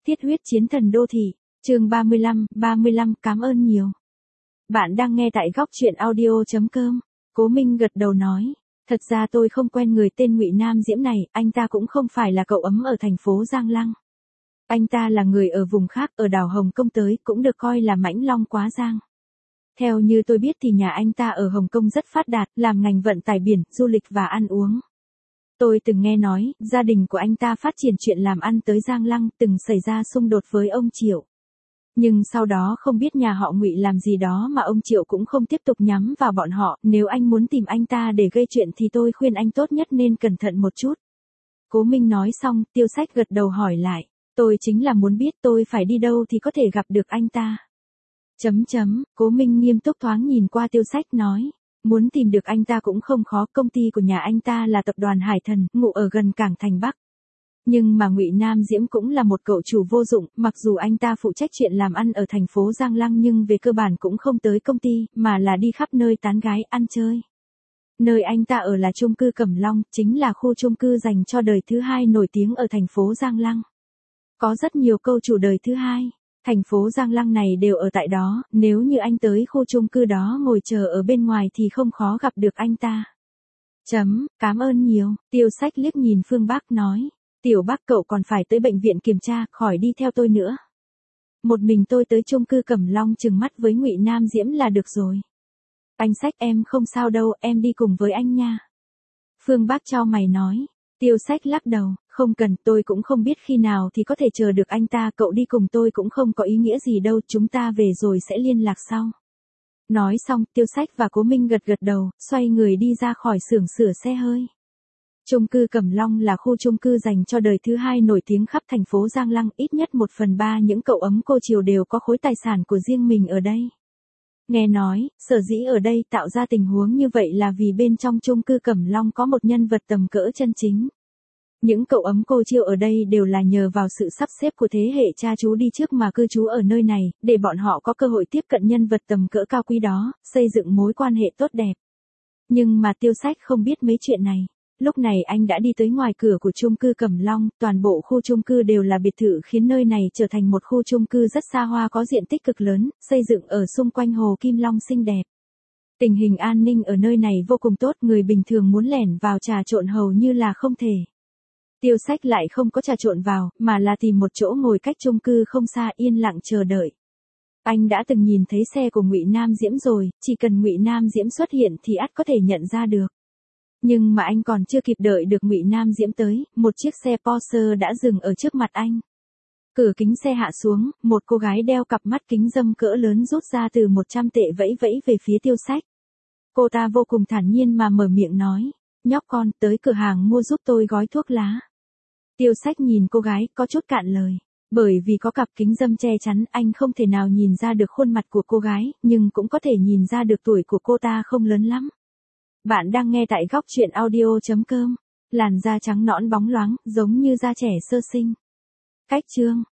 Thiết huyết chiến thần đô thị, chương 35, cảm ơn nhiều. Bạn đang nghe tại góc truyện audio.com. Cố Minh gật đầu nói, thật ra tôi không quen người tên Ngụy Nam Diễm này, anh ta cũng không phải là cậu ấm ở thành phố Giang Lăng. Anh ta là người ở vùng khác, ở đảo Hồng Kông tới, cũng được coi là mãnh long quá giang. Theo như tôi biết thì nhà anh ta ở Hồng Kông rất phát đạt, làm ngành vận tải biển, du lịch và ăn uống. Tôi từng nghe nói, gia đình của anh ta phát triển chuyện làm ăn tới Giang Lăng, từng xảy ra xung đột với ông Triệu. Nhưng sau đó không biết nhà họ Ngụy làm gì đó mà ông Triệu cũng không tiếp tục nhắm vào bọn họ, nếu anh muốn tìm anh ta để gây chuyện thì tôi khuyên anh tốt nhất nên cẩn thận một chút. Cố Minh nói xong, Tiêu Sách gật đầu hỏi lại, tôi chính là muốn biết tôi phải đi đâu thì có thể gặp được anh ta. Cố Minh nghiêm túc thoáng nhìn qua Tiêu Sách nói, muốn tìm được anh ta cũng không khó, công ty của nhà anh ta là tập đoàn Hải Thần, ngụ ở gần cảng thành Bắc. Nhưng mà Ngụy Nam Diễm cũng là một cậu chủ vô dụng, mặc dù anh ta phụ trách chuyện làm ăn ở thành phố Giang Lăng nhưng về cơ bản cũng không tới công ty, mà là đi khắp nơi tán gái, ăn chơi. Nơi anh ta ở là chung cư Cẩm Long, chính là khu chung cư dành cho đời thứ hai nổi tiếng ở thành phố Giang Lăng. Có rất nhiều câu chủ đời thứ hai, thành phố Giang Lăng này đều ở tại đó, nếu như anh tới khu chung cư đó ngồi chờ ở bên ngoài thì không khó gặp được anh ta. Cảm ơn nhiều, Tiêu Sách liếc nhìn Phương Bắc nói. Tiểu Bắc cậu còn phải tới bệnh viện kiểm tra, khỏi đi theo tôi nữa. Một mình tôi tới chung cư Cẩm Long trừng mắt với Ngụy Nam Diễm là được rồi. Anh Sách em không sao đâu, em đi cùng với anh nha. Phương Bắc chau mày nói. Tiêu Sách lắc đầu, không cần, tôi cũng không biết khi nào thì có thể chờ được anh ta, cậu đi cùng tôi cũng không có ý nghĩa gì đâu, chúng ta về rồi sẽ liên lạc sau. Nói xong, Tiêu Sách và Cố Minh gật đầu, xoay người đi ra khỏi xưởng sửa xe hơi. Chung cư Cẩm Long là khu chung cư dành cho đời thứ hai nổi tiếng khắp thành phố Giang Lăng, ít nhất 1/3 những cậu ấm cô Triều đều có khối tài sản của riêng mình ở đây. Nghe nói, sở dĩ ở đây tạo ra tình huống như vậy là vì bên trong chung cư Cẩm Long có một nhân vật tầm cỡ chân chính. Những cậu ấm cô Triều ở đây đều là nhờ vào sự sắp xếp của thế hệ cha chú đi trước mà cư trú ở nơi này, để bọn họ có cơ hội tiếp cận nhân vật tầm cỡ cao quý đó, xây dựng mối quan hệ tốt đẹp. Nhưng mà Tiêu Sách không biết mấy chuyện này. Lúc này anh đã đi tới ngoài cửa của chung cư Cẩm Long, toàn bộ khu chung cư đều là biệt thự khiến nơi này trở thành một khu chung cư rất xa hoa có diện tích cực lớn, xây dựng ở xung quanh hồ Kim Long xinh đẹp. Tình hình an ninh ở nơi này vô cùng tốt, người bình thường muốn lẻn vào trà trộn hầu như là không thể. Tiêu Sách lại không có trà trộn vào, mà là tìm một chỗ ngồi cách chung cư không xa yên lặng chờ đợi. Anh đã từng nhìn thấy xe của Ngụy Nam Diễm rồi, chỉ cần Ngụy Nam Diễm xuất hiện thì ắt có thể nhận ra được. Nhưng mà anh còn chưa kịp đợi được Ngụy Nam Diễm tới, một chiếc xe Porsche đã dừng ở trước mặt anh. Cửa kính xe hạ xuống, một cô gái đeo cặp mắt kính râm cỡ lớn rút ra từ 100 tệ vẫy vẫy về phía Tiêu Sách. Cô ta vô cùng thản nhiên mà mở miệng nói, nhóc con, tới cửa hàng mua giúp tôi gói thuốc lá. Tiêu Sách nhìn cô gái, có chút cạn lời. Bởi vì có cặp kính râm che chắn, anh không thể nào nhìn ra được khuôn mặt của cô gái, nhưng cũng có thể nhìn ra được tuổi của cô ta không lớn lắm. Bạn đang nghe tại góc truyện audio.com. Làn da trắng nõn bóng loáng, giống như da trẻ sơ sinh. Cách chương